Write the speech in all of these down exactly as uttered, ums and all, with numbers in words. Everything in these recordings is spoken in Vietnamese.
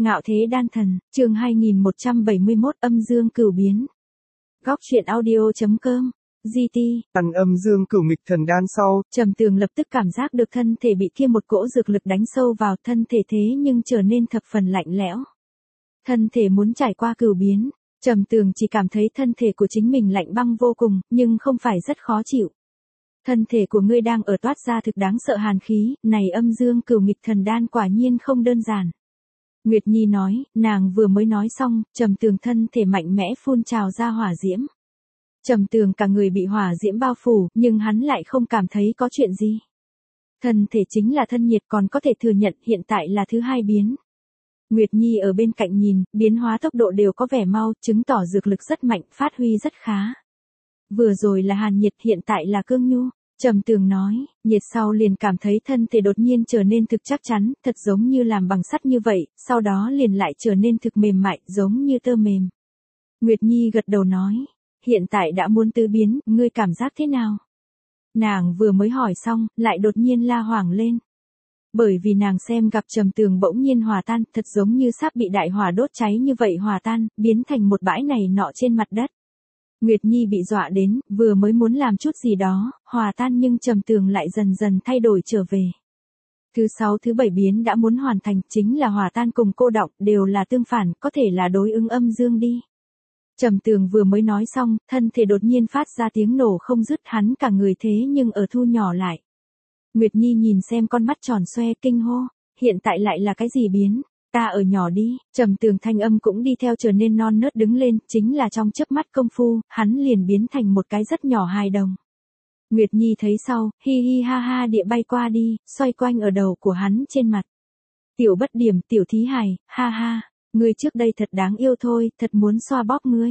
Ngạo thế đan thần, chương hai nghìn một trăm bảy mươi mốt âm dương cửu biến. Góc truyện audio.com, giê tê. Ăn âm dương cửu nghịch thần đan sau, Trầm Tường lập tức cảm giác được thân thể bị kia một cỗ dược lực đánh sâu vào thân thể thế nhưng trở nên thập phần lạnh lẽo. Thân thể muốn trải qua cửu biến, Trầm Tường chỉ cảm thấy thân thể của chính mình lạnh băng vô cùng, nhưng không phải rất khó chịu. Thân thể của ngươi đang ở toát ra thực đáng sợ hàn khí, này âm dương cửu nghịch thần đan quả nhiên không đơn giản. Nguyệt Nhi nói, nàng vừa mới nói xong, Trầm Tường thân thể mạnh mẽ phun trào ra hỏa diễm. Trầm Tường cả người bị hỏa diễm bao phủ, nhưng hắn lại không cảm thấy có chuyện gì. Thân thể chính là thân nhiệt còn có thể thừa nhận hiện tại là thứ hai biến. Nguyệt Nhi ở bên cạnh nhìn, biến hóa tốc độ đều có vẻ mau, chứng tỏ dược lực rất mạnh, phát huy rất khá. Vừa rồi là hàn nhiệt, hiện tại là cương nhu. Trầm Tường nói, nhiệt sau liền cảm thấy thân thể đột nhiên trở nên thực chắc chắn, thật giống như làm bằng sắt như vậy, sau đó liền lại trở nên thực mềm mại, giống như tơ mềm. Nguyệt Nhi gật đầu nói, hiện tại đã muốn tứ biến, ngươi cảm giác thế nào? Nàng vừa mới hỏi xong, lại đột nhiên la hoảng lên. Bởi vì nàng xem gặp Trầm Tường bỗng nhiên hòa tan, thật giống như sắp bị đại hỏa đốt cháy như vậy hòa tan, biến thành một bãi này nọ trên mặt đất. Nguyệt Nhi bị dọa đến, vừa mới muốn làm chút gì đó, hòa tan nhưng Trầm Tường lại dần dần thay đổi trở về. Thứ sáu thứ bảy biến đã muốn hoàn thành, chính là hòa tan cùng cô đọng, đều là tương phản, có thể là đối ứng âm dương đi. Trầm Tường vừa mới nói xong, thân thể đột nhiên phát ra tiếng nổ không dứt, hắn cả người thế nhưng ở thu nhỏ lại. Nguyệt Nhi nhìn xem con mắt tròn xoe kinh hô, hiện tại lại là cái gì biến? Ta ở nhỏ đi. Trầm Tường thanh âm cũng đi theo trở nên non nớt đứng lên, chính là trong chớp mắt công phu, hắn liền biến thành một cái rất nhỏ hài đồng. Nguyệt Nhi thấy sau, hi hi ha ha địa bay qua đi, xoay quanh ở đầu của hắn trên mặt. Tiểu bất điểm, tiểu thí hài, ha ha, ngươi trước đây thật đáng yêu thôi, thật muốn xoa bóp ngươi.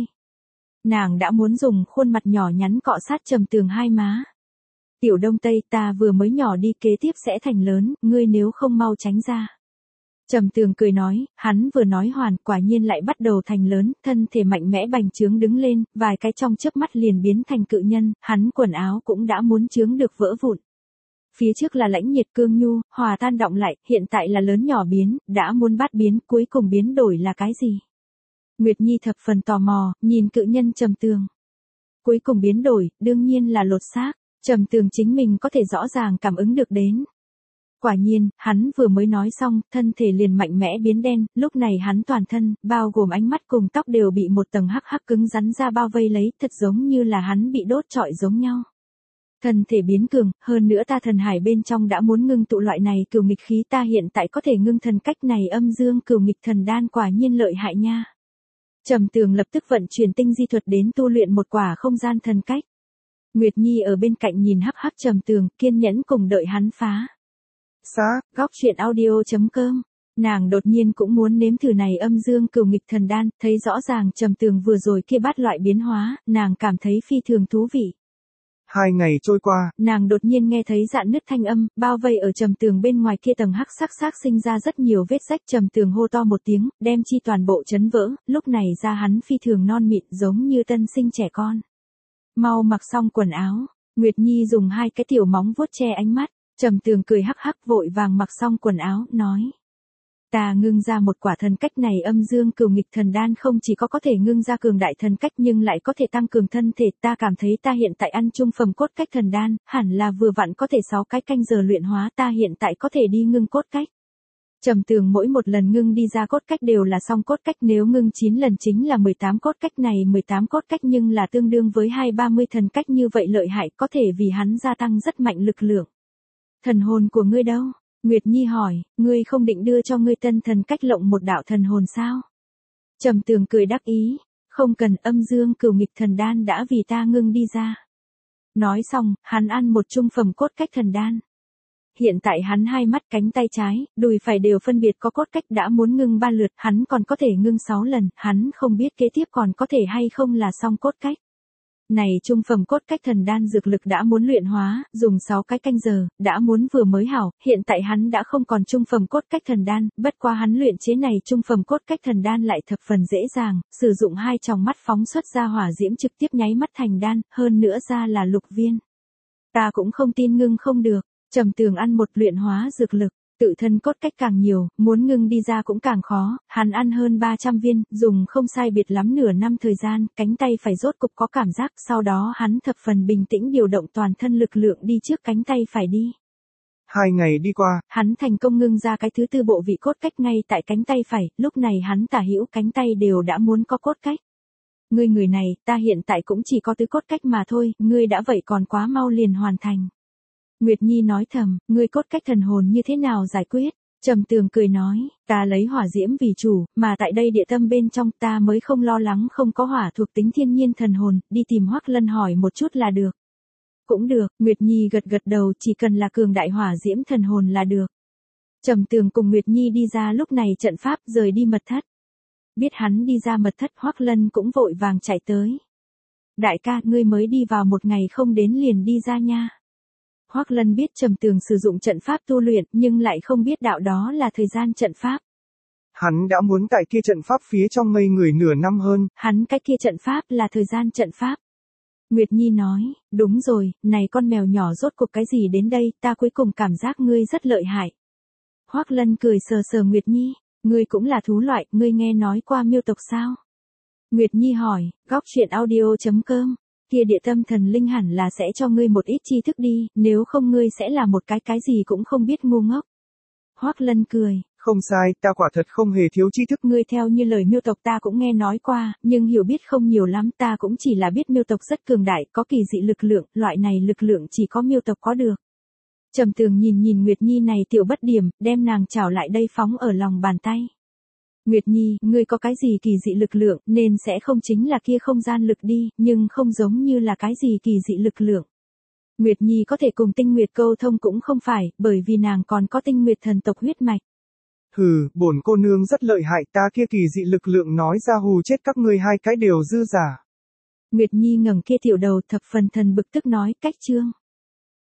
Nàng đã muốn dùng khuôn mặt nhỏ nhắn cọ sát Trầm Tường hai má. Tiểu Đông Tây, ta vừa mới nhỏ đi, kế tiếp sẽ thành lớn, ngươi nếu không mau tránh ra. Trầm Tường cười nói, hắn vừa nói hoàn, quả nhiên lại bắt đầu thành lớn, thân thể mạnh mẽ bành trướng đứng lên, vài cái trong chớp mắt liền biến thành cự nhân, hắn quần áo cũng đã muốn trướng được vỡ vụn. Phía trước là lãnh nhiệt cương nhu, hòa tan động lại, hiện tại là lớn nhỏ biến, đã muốn bát biến, cuối cùng biến đổi là cái gì? Nguyệt Nhi thập phần tò mò, nhìn cự nhân Trầm Tường. Cuối cùng biến đổi, đương nhiên là lột xác, Trầm Tường chính mình có thể rõ ràng cảm ứng được đến. Quả nhiên, hắn vừa mới nói xong, thân thể liền mạnh mẽ biến đen, lúc này hắn toàn thân, bao gồm ánh mắt cùng tóc đều bị một tầng hắc hắc cứng rắn ra bao vây lấy, thật giống như là hắn bị đốt trọi giống nhau. Thân thể biến cường, hơn nữa ta thần hải bên trong đã muốn ngưng tụ loại này cửu nghịch khí, ta hiện tại có thể ngưng thần cách này âm dương cửu nghịch thần đan quả nhiên lợi hại nha. Trầm Tường lập tức vận chuyển tinh di thuật đến tu luyện một quả không gian thần cách. Nguyệt Nhi ở bên cạnh nhìn hắc hắc Trầm Tường, kiên nhẫn cùng đợi hắn phá. xá, Góc truyện audio.com, nàng đột nhiên cũng muốn nếm thử này âm dương cửu nghịch thần đan, thấy rõ ràng Trầm Tường vừa rồi kia bát loại biến hóa, nàng cảm thấy phi thường thú vị. Hai ngày trôi qua, nàng đột nhiên nghe thấy dạn nứt thanh âm, bao vây ở Trầm Tường bên ngoài kia tầng hắc sắc xác sinh ra rất nhiều vết rách. Trầm Tường hô to một tiếng, đem chi toàn bộ chấn vỡ, lúc này da hắn phi thường non mịn giống như tân sinh trẻ con. Mau mặc xong quần áo, Nguyệt Nhi dùng hai cái tiểu móng vuốt che ánh mắt. Trầm Tường cười hắc hắc vội vàng mặc xong quần áo, nói. Ta ngưng ra một quả thần cách này âm dương cửu nghịch thần đan không chỉ có có thể ngưng ra cường đại thần cách nhưng lại có thể tăng cường thân thể, ta cảm thấy ta hiện tại ăn trung phẩm cốt cách thần đan, hẳn là vừa vặn có thể sáu cái canh giờ luyện hóa, ta hiện tại có thể đi ngưng cốt cách. Trầm Tường mỗi một lần ngưng đi ra cốt cách đều là xong cốt cách, nếu ngưng chín lần chính là mười tám cốt cách, này mười tám cốt cách nhưng là tương đương với hai ba mươi thần cách, như vậy lợi hại, có thể vì hắn gia tăng rất mạnh lực lượng. Thần hồn của ngươi đâu? Nguyệt Nhi hỏi, ngươi không định đưa cho ngươi tân thần cách lộng một đạo thần hồn sao? Trầm Tường cười đắc ý, không cần, âm dương cửu nghịch thần đan đã vì ta ngưng đi ra. Nói xong, hắn ăn một trung phẩm cốt cách thần đan. Hiện tại hắn hai mắt cánh tay trái, đùi phải đều phân biệt có cốt cách, đã muốn ngưng ba lượt, hắn còn có thể ngưng sáu lần, hắn không biết kế tiếp còn có thể hay không là xong cốt cách. Này trung phẩm cốt cách thần đan dược lực đã muốn luyện hóa, dùng sáu cái canh giờ, đã muốn vừa mới hảo, hiện tại hắn đã không còn trung phẩm cốt cách thần đan, bất qua hắn luyện chế này trung phẩm cốt cách thần đan lại thập phần dễ dàng, sử dụng hai tròng mắt phóng xuất ra hỏa diễm trực tiếp nháy mắt thành đan, hơn nữa ra là lục viên. Ta cũng không tin ngưng không được, Trầm Tường ăn một luyện hóa dược lực, Tự thân cốt cách càng nhiều, muốn ngưng đi ra cũng càng khó, hắn ăn hơn ba trăm viên, dùng không sai biệt lắm nửa năm thời gian, cánh tay phải rốt cục có cảm giác, sau đó hắn thập phần bình tĩnh điều động toàn thân lực lượng đi trước cánh tay phải đi. Hai ngày đi qua, hắn thành công ngưng ra cái thứ tư bộ vị cốt cách ngay tại cánh tay phải, lúc này hắn tả hữu cánh tay đều đã muốn có cốt cách. Ngươi người này, ta hiện tại cũng chỉ có tứ cốt cách mà thôi, ngươi đã vậy còn quá mau liền hoàn thành. Nguyệt Nhi nói thầm, ngươi cốt cách thần hồn như thế nào giải quyết? Trầm Tường cười nói, ta lấy hỏa diễm vì chủ, mà tại đây địa tâm bên trong ta mới không lo lắng không có hỏa thuộc tính thiên nhiên thần hồn, đi tìm Hoắc Lân hỏi một chút là được. Cũng được, Nguyệt Nhi gật gật đầu, chỉ cần là cường đại hỏa diễm thần hồn là được. Trầm Tường cùng Nguyệt Nhi đi ra lúc này trận pháp rời đi mật thất. Biết hắn đi ra mật thất, Hoắc Lân cũng vội vàng chạy tới. Đại ca, ngươi mới đi vào một ngày không đến liền đi ra nha. Hoắc Lân biết Trầm Tường sử dụng trận pháp tu luyện, nhưng lại không biết đạo đó là thời gian trận pháp. Hắn đã muốn tại kia trận pháp phía trong ngây người nửa năm hơn. Hắn cái kia trận pháp là thời gian trận pháp. Nguyệt Nhi nói, đúng rồi, này con mèo nhỏ rốt cuộc cái gì đến đây, ta cuối cùng cảm giác ngươi rất lợi hại. Hoắc Lân cười sờ sờ Nguyệt Nhi, ngươi cũng là thú loại, ngươi nghe nói qua miêu tộc sao? Nguyệt Nhi hỏi, góc truyện audio chấm com, kia địa tâm thần linh hẳn là sẽ cho ngươi một ít tri thức đi, nếu không ngươi sẽ là một cái cái gì cũng không biết ngu ngốc. Hoắc Lân cười. Không sai, ta quả thật không hề thiếu tri thức. Ngươi theo như lời miêu tộc ta cũng nghe nói qua, nhưng hiểu biết không nhiều lắm, ta cũng chỉ là biết miêu tộc rất cường đại, có kỳ dị lực lượng, loại này lực lượng chỉ có miêu tộc có được. Trầm Tường nhìn nhìn Nguyệt Nhi này tiểu bất điểm, đem nàng chảo lại đây phóng ở lòng bàn tay. Nguyệt Nhi, ngươi có cái gì kỳ dị lực lượng, nên sẽ không chính là kia không gian lực đi, nhưng không giống như là cái gì kỳ dị lực lượng. Nguyệt Nhi có thể cùng tinh nguyệt câu thông cũng không phải, bởi vì nàng còn có tinh nguyệt thần tộc huyết mạch. Hừ, bổn cô nương rất lợi hại, ta kia kỳ dị lực lượng nói ra hù chết các ngươi hai cái đều dư giả. Nguyệt Nhi ngẩng kia tiểu đầu thập phần thần bực tức nói, cách trương.